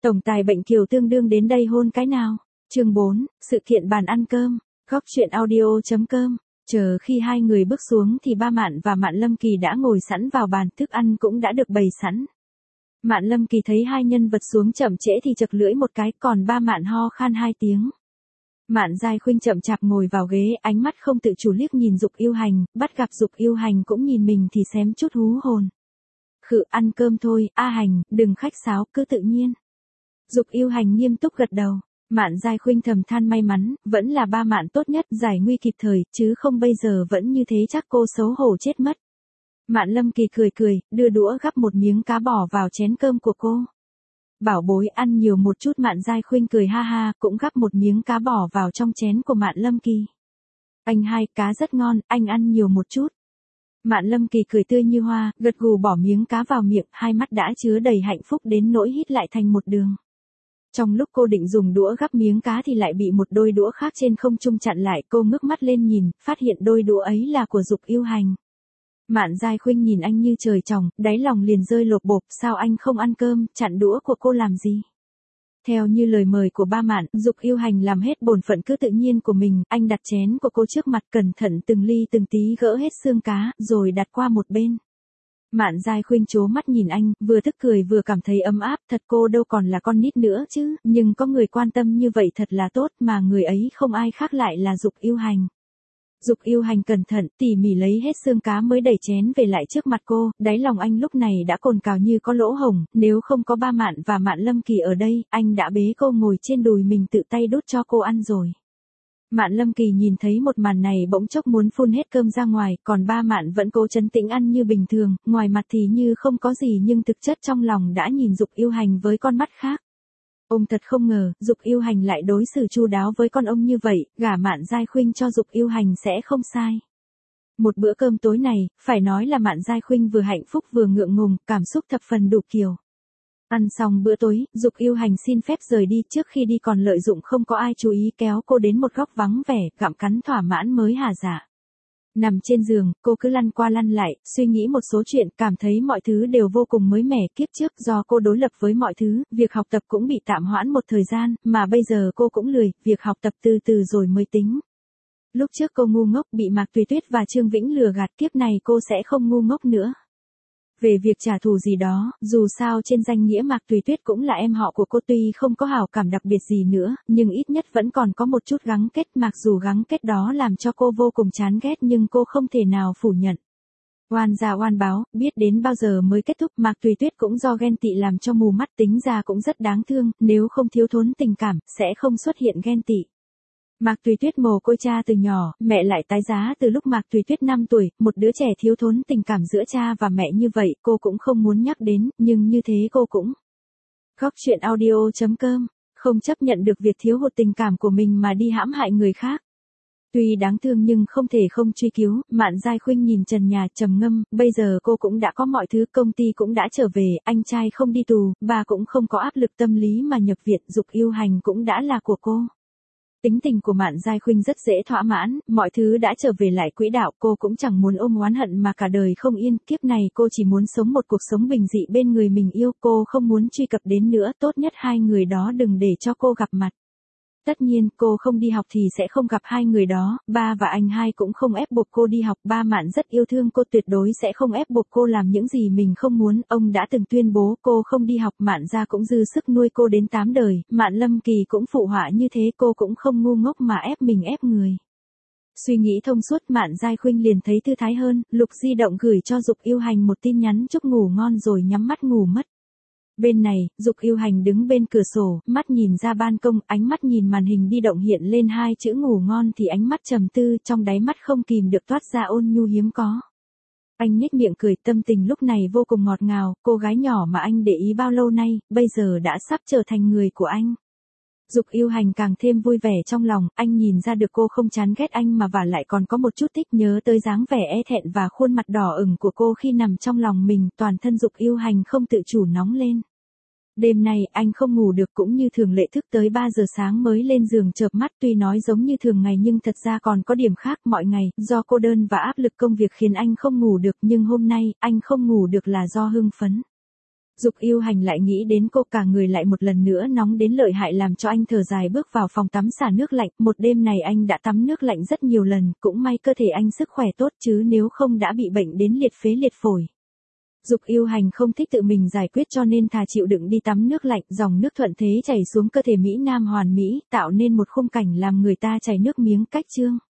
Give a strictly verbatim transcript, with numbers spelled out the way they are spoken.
Tổng tài bệnh Kiều tương đương đến đây hôn cái nào? Chương bốn, sự kiện bàn ăn cơm. Góc truyện audio.com. Chờ khi hai người bước xuống thì ba Mạn và Mạn Lâm Kỳ đã ngồi sẵn vào bàn, thức ăn cũng đã được bày sẵn. Mạn Lâm Kỳ thấy hai nhân vật xuống chậm trễ thì chật lưỡi một cái, còn ba Mạn ho khan hai tiếng. Mạn Giai Khuynh chậm chạp ngồi vào ghế, ánh mắt không tự chủ liếc nhìn Dục Yêu Hành, bắt gặp Dục Yêu Hành cũng nhìn mình thì xém chút hú hồn. Khự, ăn cơm thôi, A Hành, đừng khách sáo, cứ tự nhiên. Dục Yêu Hành nghiêm túc gật đầu. Mạn Giai Khuynh thầm than may mắn, vẫn là ba Mạn tốt nhất, giải nguy kịp thời, chứ không bây giờ vẫn như thế chắc cô xấu hổ chết mất. Mạn Lâm Kỳ cười cười, đưa đũa gắp một miếng cá bỏ vào chén cơm của cô. Bảo bối ăn nhiều một chút. Mạn Giai Khuynh cười ha ha, cũng gắp một miếng cá bỏ vào trong chén của Mạn Lâm Kỳ. Anh hai, cá rất ngon, anh ăn nhiều một chút. Mạn Lâm Kỳ cười tươi như hoa, gật gù bỏ miếng cá vào miệng, hai mắt đã chứa đầy hạnh phúc đến nỗi hít lại thành một đường. Trong lúc cô định dùng đũa gắp miếng cá thì lại bị một đôi đũa khác trên không trung chặn lại, cô ngước mắt lên nhìn, phát hiện đôi đũa ấy là của Dục Yêu Hành. Mạn Giai Khuynh nhìn anh như trời trồng, đáy lòng liền rơi lột bột, sao anh không ăn cơm, chặn đũa của cô làm gì? Theo như lời mời của ba Mạn, Dục Yêu Hành làm hết bổn phận cứ tự nhiên của mình, anh đặt chén của cô trước mặt cẩn thận từng ly từng tí gỡ hết xương cá, rồi đặt qua một bên. Mạn Giai Khuynh trố mắt nhìn anh, vừa tức cười vừa cảm thấy ấm áp, thật cô đâu còn là con nít nữa chứ, nhưng có người quan tâm như vậy thật là tốt, mà người ấy không ai khác lại là Dục Yêu Hành. Dục Yêu Hành cẩn thận, tỉ mỉ lấy hết xương cá mới đẩy chén về lại trước mặt cô, đáy lòng anh lúc này đã cồn cào như có lỗ hổng, nếu không có ba Mạn và Mạn Lâm Kỳ ở đây, anh đã bế cô ngồi trên đùi mình tự tay đút cho cô ăn rồi. Mạn Lâm Kỳ nhìn thấy một màn này bỗng chốc muốn phun hết cơm ra ngoài, còn ba Mạn vẫn cố trấn tĩnh ăn như bình thường, ngoài mặt thì như không có gì nhưng thực chất trong lòng đã nhìn Dục Yêu Hành với con mắt khác. Ông thật không ngờ, Dục Yêu Hành lại đối xử chu đáo với con ông như vậy, gả Mạn Giai Khuynh cho Dục Yêu Hành sẽ không sai. Một bữa cơm tối này, phải nói là Mạn Giai Khuynh vừa hạnh phúc vừa ngượng ngùng, cảm xúc thập phần đủ kiểu. Ăn xong bữa tối, Dục Yêu Hành xin phép rời đi, trước khi đi còn lợi dụng không có ai chú ý kéo cô đến một góc vắng vẻ, gặm cắn thỏa mãn mới hả dạ. Nằm trên giường, cô cứ lăn qua lăn lại, suy nghĩ một số chuyện, cảm thấy mọi thứ đều vô cùng mới mẻ. Kiếp trước do cô đối lập với mọi thứ, việc học tập cũng bị tạm hoãn một thời gian, mà bây giờ cô cũng lười, việc học tập từ từ rồi mới tính. Lúc trước cô ngu ngốc bị Mạc Tùy Tuyết và Trương Vĩnh lừa gạt, kiếp này cô sẽ không ngu ngốc nữa. Về việc trả thù gì đó, dù sao trên danh nghĩa Mạc Tùy Tuyết cũng là em họ của cô, tuy không có hảo cảm đặc biệt gì nữa, nhưng ít nhất vẫn còn có một chút gắng kết, mặc dù gắng kết đó làm cho cô vô cùng chán ghét nhưng cô không thể nào phủ nhận. Oan ra oan báo, biết đến bao giờ mới kết thúc. Mạc Tùy Tuyết cũng do ghen tị làm cho mù mắt, tính ra cũng rất đáng thương, nếu không thiếu thốn tình cảm, sẽ không xuất hiện ghen tị. Mạc Tùy Tuyết mồ côi cha từ nhỏ, mẹ lại tái giá từ lúc Mạc Tùy Tuyết năm tuổi, một đứa trẻ thiếu thốn tình cảm giữa cha và mẹ như vậy, cô cũng không muốn nhắc đến, nhưng như thế cô cũng. Góc truyện audio.com, không chấp nhận được việc thiếu hụt tình cảm của mình mà đi hãm hại người khác. Tuy đáng thương nhưng không thể không truy cứu. Mạn Giai Khuynh nhìn trần nhà trầm ngâm, bây giờ cô cũng đã có mọi thứ, công ty cũng đã trở về, anh trai không đi tù, bà cũng không có áp lực tâm lý mà nhập viện, Dục Yêu Hành cũng đã là của cô. Tính tình của Mạn Giai Khuynh rất dễ thỏa mãn, mọi thứ đã trở về lại quỹ đạo, cô cũng chẳng muốn ôm oán hận mà cả đời không yên, kiếp này cô chỉ muốn sống một cuộc sống bình dị bên người mình yêu, cô không muốn truy cập đến nữa, tốt nhất hai người đó đừng để cho cô gặp mặt. Tất nhiên, cô không đi học thì sẽ không gặp hai người đó, ba và anh hai cũng không ép buộc cô đi học, ba Mạn rất yêu thương cô, tuyệt đối sẽ không ép buộc cô làm những gì mình không muốn, ông đã từng tuyên bố cô không đi học, Mạn gia cũng dư sức nuôi cô đến tám đời, Mạn Lâm Kỳ cũng phụ họa như thế, cô cũng không ngu ngốc mà ép mình ép người. Suy nghĩ thông suốt, Mạn Giai Khuynh liền thấy thư thái hơn, lục di động gửi cho Dục Yêu Hành một tin nhắn chúc ngủ ngon rồi nhắm mắt ngủ mất. Bên này, Dục Yêu Hành đứng bên cửa sổ, mắt nhìn ra ban công, ánh mắt nhìn màn hình di động hiện lên hai chữ ngủ ngon thì ánh mắt trầm tư, trong đáy mắt không kìm được toát ra ôn nhu hiếm có. Anh nhếch miệng cười, tâm tình lúc này vô cùng ngọt ngào, cô gái nhỏ mà anh để ý bao lâu nay, bây giờ đã sắp trở thành người của anh. Dục Yêu Hành càng thêm vui vẻ trong lòng, anh nhìn ra được cô không chán ghét anh mà và lại còn có một chút thích, nhớ tới dáng vẻ e thẹn và khuôn mặt đỏ ửng của cô khi nằm trong lòng mình, toàn thân Dục Yêu Hành không tự chủ nóng lên. Đêm nay anh không ngủ được, cũng như thường lệ thức tới ba giờ sáng mới lên giường chợp mắt, tuy nói giống như thường ngày nhưng thật ra còn có điểm khác. Mọi ngày, do cô đơn và áp lực công việc khiến anh không ngủ được, nhưng hôm nay, anh không ngủ được là do hưng phấn. Dục Yêu Hành lại nghĩ đến cô, cả người lại một lần nữa nóng đến lợi hại, làm cho anh thở dài bước vào phòng tắm xả nước lạnh. Một đêm này anh đã tắm nước lạnh rất nhiều lần, cũng may cơ thể anh sức khỏe tốt chứ nếu không đã bị bệnh đến liệt phế liệt phổi. Dục Yêu Hành không thích tự mình giải quyết cho nên thà chịu đựng đi tắm nước lạnh, dòng nước thuận thế chảy xuống cơ thể Mỹ Nam hoàn mỹ, tạo nên một khung cảnh làm người ta chảy nước miếng cách chương.